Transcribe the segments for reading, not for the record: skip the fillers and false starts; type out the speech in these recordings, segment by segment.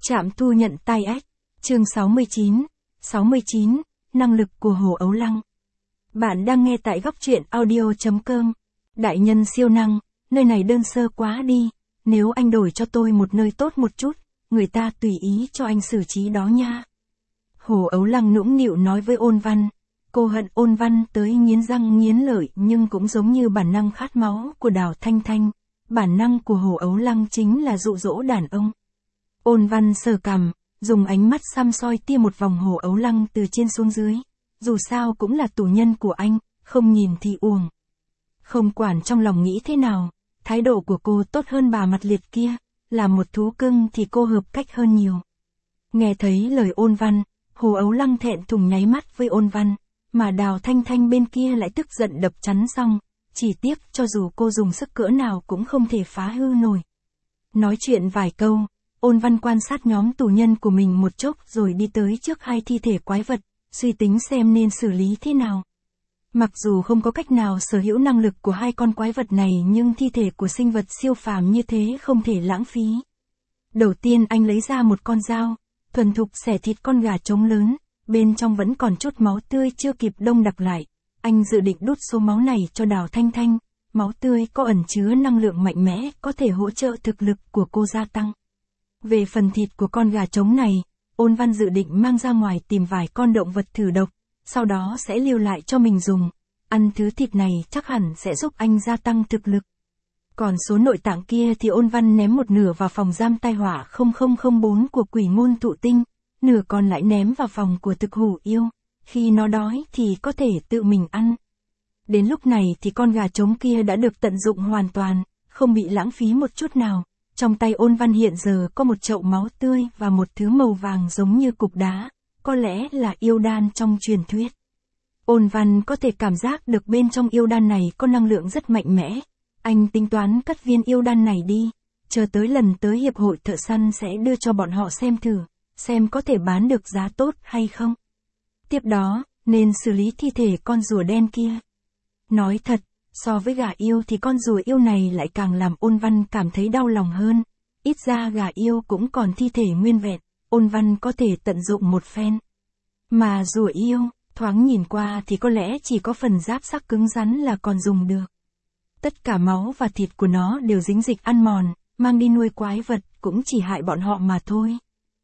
Trạm thu nhận tai ách. Chương 69. Năng lực của Hồ Ấu Lăng. Bạn đang nghe tại góc truyện audio.com. Đại nhân siêu năng, nơi này đơn sơ quá đi. Nếu anh đổi cho tôi một nơi tốt một chút, người ta tùy ý cho anh xử trí đó nha. Hồ Ấu Lăng nũng nịu nói với Ôn Văn. Cô hận Ôn Văn tới nghiến răng nghiến lợi, nhưng cũng giống như bản năng khát máu của Đào Thanh Thanh. Bản năng của Hồ Ấu Lăng chính là dụ dỗ đàn ông. Ôn Văn sờ cằm, dùng ánh mắt xăm soi tia một vòng Hồ Ấu Lăng từ trên xuống dưới. Dù sao cũng là tù nhân của anh, không nhìn thì uổng. Không quản trong lòng nghĩ thế nào, thái độ của cô tốt hơn bà mặt liệt kia, là một thú cưng thì cô hợp cách hơn nhiều. Nghe thấy lời Ôn Văn, Hồ Ấu Lăng thẹn thùng nháy mắt với Ôn Văn, mà Đào Thanh Thanh bên kia lại tức giận đập chắn xong, chỉ tiếc cho dù cô dùng sức cỡ nào cũng không thể phá hư nổi. Nói chuyện vài câu, Ôn Văn quan sát nhóm tù nhân của mình một chốc rồi đi tới trước hai thi thể quái vật, suy tính xem nên xử lý thế nào. Mặc dù không có cách nào sở hữu năng lực của hai con quái vật này, nhưng thi thể của sinh vật siêu phàm như thế không thể lãng phí. Đầu tiên anh lấy ra một con dao, thuần thục xẻ thịt con gà trống lớn, bên trong vẫn còn chút máu tươi chưa kịp đông đặc lại. Anh dự định đút số máu này cho Đào Thanh Thanh, máu tươi có ẩn chứa năng lượng mạnh mẽ, có thể hỗ trợ thực lực của cô gia tăng. Về phần thịt của con gà trống này, Ôn Văn dự định mang ra ngoài tìm vài con động vật thử độc, sau đó sẽ lưu lại cho mình dùng. Ăn thứ thịt này chắc hẳn sẽ giúp anh gia tăng thực lực. Còn số nội tạng kia thì Ôn Văn ném một nửa vào phòng giam tai họa 0004 của Quỷ Môn Thụ Tinh, nửa còn lại ném vào phòng của Thực Hủ Yêu. Khi nó đói thì có thể tự mình ăn. Đến lúc này thì con gà trống kia đã được tận dụng hoàn toàn, không bị lãng phí một chút nào. Trong tay Ôn Văn hiện giờ có một chậu máu tươi và một thứ màu vàng giống như cục đá, có lẽ là yêu đan trong truyền thuyết. Ôn Văn có thể cảm giác được bên trong yêu đan này có năng lượng rất mạnh mẽ. Anh tính toán cắt viên yêu đan này đi, chờ tới lần tới hiệp hội thợ săn sẽ đưa cho bọn họ xem thử, xem có thể bán được giá tốt hay không. Tiếp đó, nên xử lý thi thể con rùa đen kia. Nói thật, so với gà yêu thì con rùa yêu này lại càng làm Ôn Văn cảm thấy đau lòng hơn. Ít ra gà yêu cũng còn thi thể nguyên vẹn, Ôn Văn có thể tận dụng một phen. Mà rùa yêu, thoáng nhìn qua thì có lẽ chỉ có phần giáp sắc cứng rắn là còn dùng được. Tất cả máu và thịt của nó đều dính dịch ăn mòn, mang đi nuôi quái vật cũng chỉ hại bọn họ mà thôi.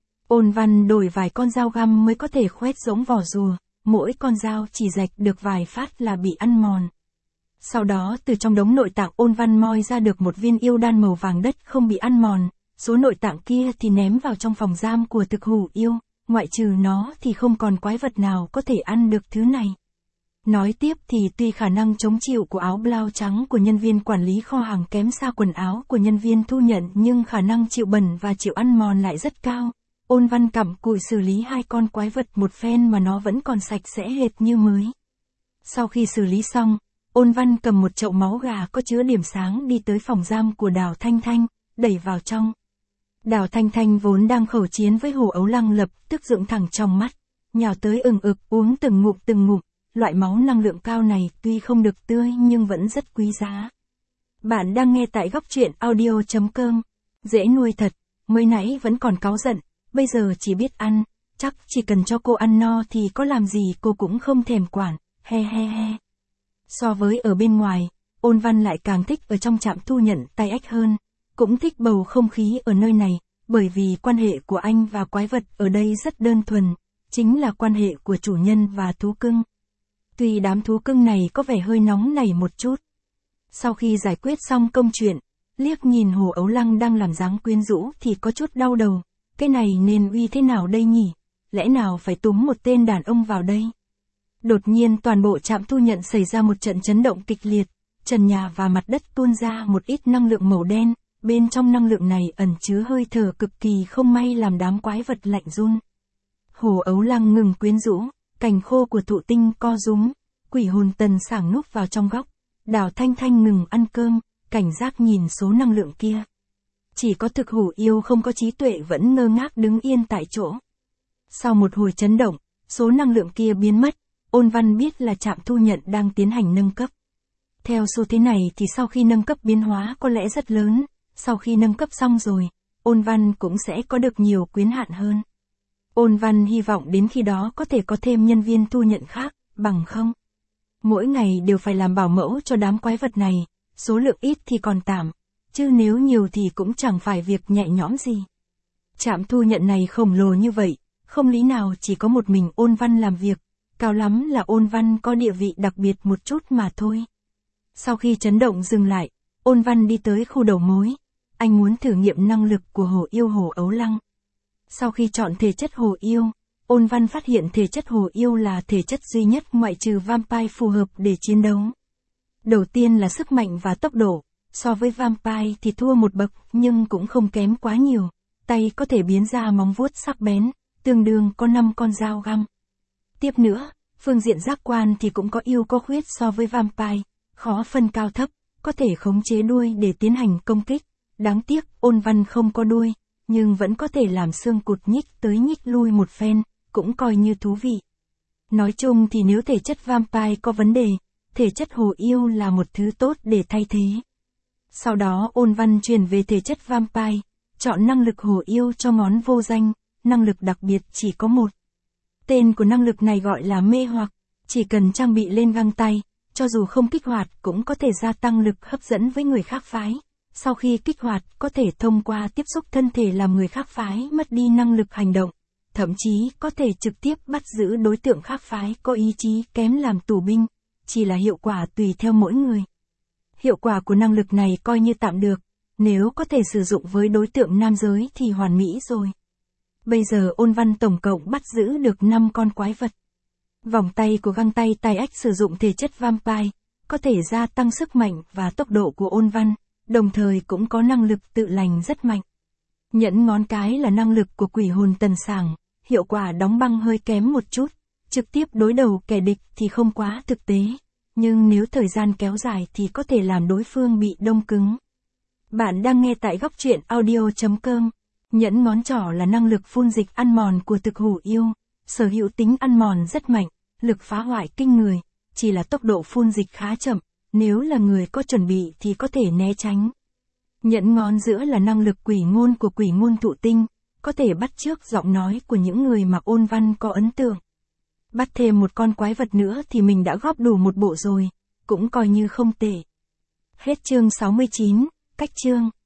Ôn Văn đổi vài con dao găm mới có thể khoét rỗng vỏ rùa, mỗi con dao chỉ rạch được vài phát là bị ăn mòn. Sau đó từ trong đống nội tạng Ôn Văn moi ra được một viên yêu đan màu vàng đất không bị ăn mòn, số nội tạng kia thì ném vào trong phòng giam của Thực Hủ Yêu, ngoại trừ nó thì không còn quái vật nào có thể ăn được thứ này. Nói tiếp thì tuy khả năng chống chịu của áo blau trắng của nhân viên quản lý kho hàng kém xa quần áo của nhân viên thu nhận, nhưng khả năng chịu bẩn và chịu ăn mòn lại rất cao. Ôn Văn cặm cụi xử lý hai con quái vật một phen mà nó vẫn còn sạch sẽ hệt như mới. Sau khi xử lý xong, Ôn Văn cầm một chậu máu gà có chứa điểm sáng đi tới phòng giam của Đào Thanh Thanh, đẩy vào trong. Đào Thanh Thanh vốn đang khẩu chiến với Hồ Ấu Lăng lập tức dựng thẳng trong mắt, nhào tới ừng ực uống từng ngụm. Loại máu năng lượng cao này tuy không được tươi nhưng vẫn rất quý giá. Bạn đang nghe tại góc truyện audio.com. Dễ nuôi thật, mới nãy vẫn còn cáu giận, bây giờ chỉ biết ăn, chắc chỉ cần cho cô ăn no thì có làm gì cô cũng không thèm quản, he. So với ở bên ngoài, Ôn Văn lại càng thích ở trong trạm thu nhận tai ách hơn, cũng thích bầu không khí ở nơi này, bởi vì quan hệ của anh và quái vật ở đây rất đơn thuần, chính là quan hệ của chủ nhân và thú cưng. Tuy đám thú cưng này có vẻ hơi nóng nảy một chút. Sau khi giải quyết xong công chuyện, liếc nhìn Hồ Ấu Lăng đang làm dáng quyến rũ thì có chút đau đầu, cái này nên uy thế nào đây nhỉ? Lẽ nào phải túm một tên đàn ông vào đây? Đột nhiên toàn bộ trạm thu nhận xảy ra một trận chấn động kịch liệt, trần nhà và mặt đất tuôn ra một ít năng lượng màu đen, bên trong năng lượng này ẩn chứa hơi thở cực kỳ không may làm đám quái vật lạnh run. Hồ Ấu Lăng ngừng quyến rũ, cành khô của thụ tinh co rúm, quỷ hồn tần sảng núp vào trong góc, Đào Thanh Thanh ngừng ăn cơm, cảnh giác nhìn số năng lượng kia. Chỉ có Thực Hủ Yêu không có trí tuệ vẫn ngơ ngác đứng yên tại chỗ. Sau một hồi chấn động, số năng lượng kia biến mất, Ôn Văn biết là trạm thu nhận đang tiến hành nâng cấp. Theo xu thế này thì sau khi nâng cấp biến hóa có lẽ rất lớn, sau khi nâng cấp xong rồi, ôn văn cũng sẽ có được nhiều quyến hạn hơn. Ôn văn hy vọng đến khi đó có thể có thêm nhân viên thu nhận khác, bằng không. Mỗi ngày đều phải làm bảo mẫu cho đám quái vật này, số lượng ít thì còn tạm, chứ nếu nhiều thì cũng chẳng phải việc nhẹ nhõm gì. Trạm thu nhận này khổng lồ như vậy, không lý nào chỉ có một mình ôn văn làm việc, cao lắm là ôn văn có địa vị đặc biệt một chút mà thôi. Sau khi chấn động dừng lại, ôn văn đi tới khu đầu mối. Anh muốn thử nghiệm năng lực của hồ yêu hồ ấu lăng. Sau khi chọn thể chất hồ yêu, ôn văn phát hiện thể chất hồ yêu là thể chất duy nhất ngoại trừ vampire phù hợp để chiến đấu. Đầu tiên là sức mạnh và tốc độ, so với vampire thì thua một bậc nhưng cũng không kém quá nhiều. Tay có thể biến ra móng vuốt sắc bén, tương đương có 5 con dao găm. Tiếp nữa, phương diện giác quan thì cũng có ưu có khuyết so với vampire, khó phân cao thấp, có thể khống chế đuôi để tiến hành công kích. Đáng tiếc, ôn văn không có đuôi, nhưng vẫn có thể làm xương cụt nhích tới nhích lui một phen, cũng coi như thú vị. Nói chung thì nếu thể chất vampire có vấn đề, thể chất hồ yêu là một thứ tốt để thay thế. Sau đó ôn văn chuyển về thể chất vampire, chọn năng lực hồ yêu cho ngón vô danh, năng lực đặc biệt chỉ có một. Tên của năng lực này gọi là mê hoặc, chỉ cần trang bị lên găng tay, cho dù không kích hoạt cũng có thể gia tăng lực hấp dẫn với người khác phái. Sau khi kích hoạt, có thể thông qua tiếp xúc thân thể làm người khác phái mất đi năng lực hành động, thậm chí có thể trực tiếp bắt giữ đối tượng khác phái có ý chí kém làm tù binh, chỉ là hiệu quả tùy theo mỗi người. Hiệu quả của năng lực này coi như tạm được, nếu có thể sử dụng với đối tượng nam giới thì hoàn mỹ rồi. Bây giờ ôn văn tổng cộng bắt giữ được 5 con quái vật. Vòng tay của găng tay tay ếch sử dụng thể chất vampire, có thể gia tăng sức mạnh và tốc độ của ôn văn, đồng thời cũng có năng lực tự lành rất mạnh. Nhẫn ngón cái là năng lực của quỷ hồn tần sảng, hiệu quả đóng băng hơi kém một chút, trực tiếp đối đầu kẻ địch thì không quá thực tế, nhưng nếu thời gian kéo dài thì có thể làm đối phương bị đông cứng. Bạn đang nghe tại góc truyện audio.com. Nhẫn ngón trỏ là năng lực phun dịch ăn mòn của thực hủ yêu, sở hữu tính ăn mòn rất mạnh, lực phá hoại kinh người, chỉ là tốc độ phun dịch khá chậm, nếu là người có chuẩn bị thì có thể né tránh. Nhẫn ngón giữa là năng lực quỷ ngôn của quỷ ngôn thụ tinh, có thể bắt chước giọng nói của những người mà ôn văn có ấn tượng. Bắt thêm một con quái vật nữa thì mình đã góp đủ một bộ rồi, cũng coi như không tệ. Hết chương 69, cách chương.